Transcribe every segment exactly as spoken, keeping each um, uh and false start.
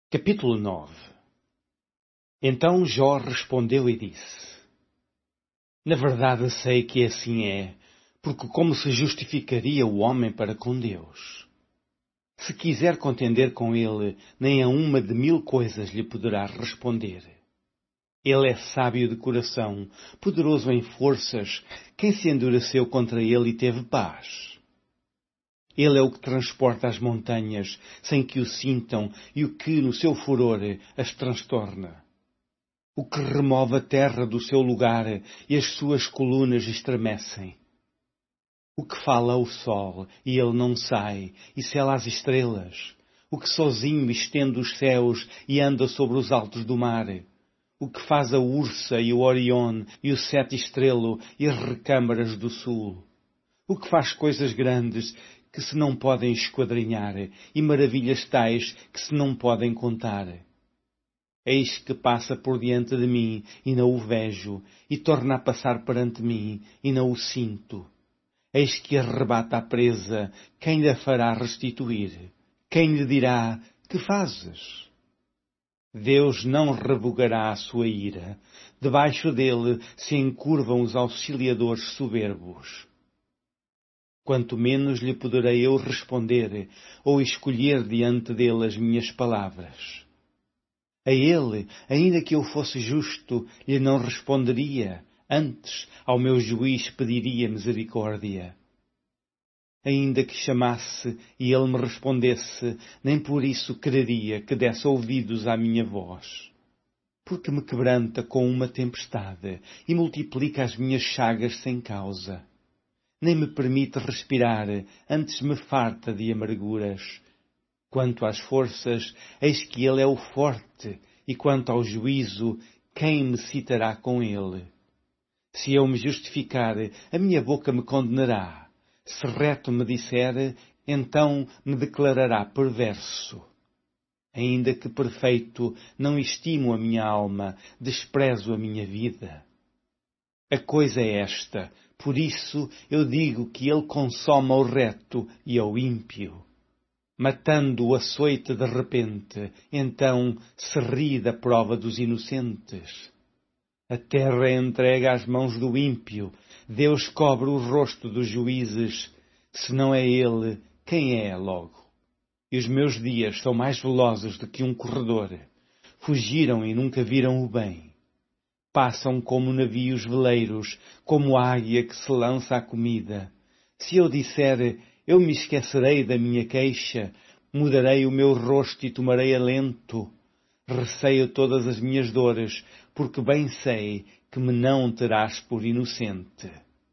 Capítulo nove. Então Jó respondeu e disse: Na verdade sei que assim é, porque como se justificaria o homem para com Deus? Se quiser contender com ele, nem a uma de mil coisas lhe poderá responder. Ele é sábio de coração, poderoso em forças, quem se endureceu contra ele e teve paz? Ele é o que transporta as montanhas, sem que o sintam, e o que, no seu furor, as transtorna. O que remove a terra do seu lugar, e as suas colunas estremecem. O que fala ao sol, e ele não sai, e sela as estrelas. O que sozinho estende os céus, e anda sobre os altos do mar. O que faz a Ursa e o Orion, e o sete estrelo, e as recâmaras do sul. O que faz coisas grandes, que se não podem esquadrinhar, e maravilhas tais que se não podem contar. Eis que passa por diante de mim, e não o vejo, e torna a passar perante mim, e não o sinto. Eis que arrebata a presa, quem lhe fará restituir? Quem lhe dirá, que fazes? Deus não revogará a sua ira, debaixo dele se encurvam os auxiliadores soberbos. Quanto menos lhe poderei eu responder, ou escolher diante dele as minhas palavras. A ele, ainda que eu fosse justo, lhe não responderia, antes ao meu juiz pediria misericórdia. Ainda que chamasse e ele me respondesse, nem por isso quereria que desse ouvidos à minha voz. Porque me quebranta com uma tempestade e multiplica as minhas chagas sem causa. Nem me permite respirar, antes me farta de amarguras. Quanto às forças, eis que ele é o forte, e quanto ao juízo, quem me citará com ele? Se eu me justificar, a minha boca me condenará. Se reto me disser, então me declarará perverso. Ainda que perfeito, não estimo a minha alma, desprezo a minha vida. A coisa é esta, por isso eu digo que ele consome ao reto e ao ímpio. Matando o açoite de repente, então se ri da prova dos inocentes. A terra é entregue às mãos do ímpio, Deus cobre o rosto dos juízes. Se não é ele, quem é logo? E os meus dias são mais velozes do que um corredor. Fugiram e nunca viram o bem. Passam como navios veleiros, como águia que se lança à comida. Se eu disser, eu me esquecerei da minha queixa, mudarei o meu rosto e tomarei alento. Receio todas as minhas dores, porque bem sei que me não terás por inocente.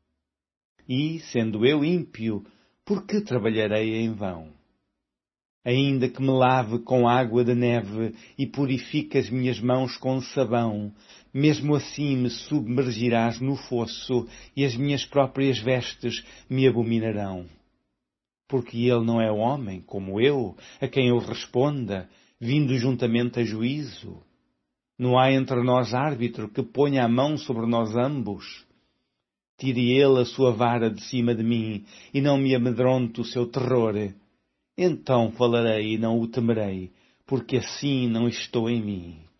E, sendo eu ímpio, por que trabalharei em vão? Ainda que me lave com água de neve e purifique as minhas mãos com sabão, mesmo assim me submergirás no fosso e as minhas próprias vestes me abominarão. Porque ele não é homem, como eu, a quem eu responda, vindo juntamente a juízo. Não há entre nós árbitro que ponha a mão sobre nós ambos. Tire ele a sua vara de cima de mim, e não me amedronte o seu terror. Então falarei e não o temerei, porque assim não estou em mim.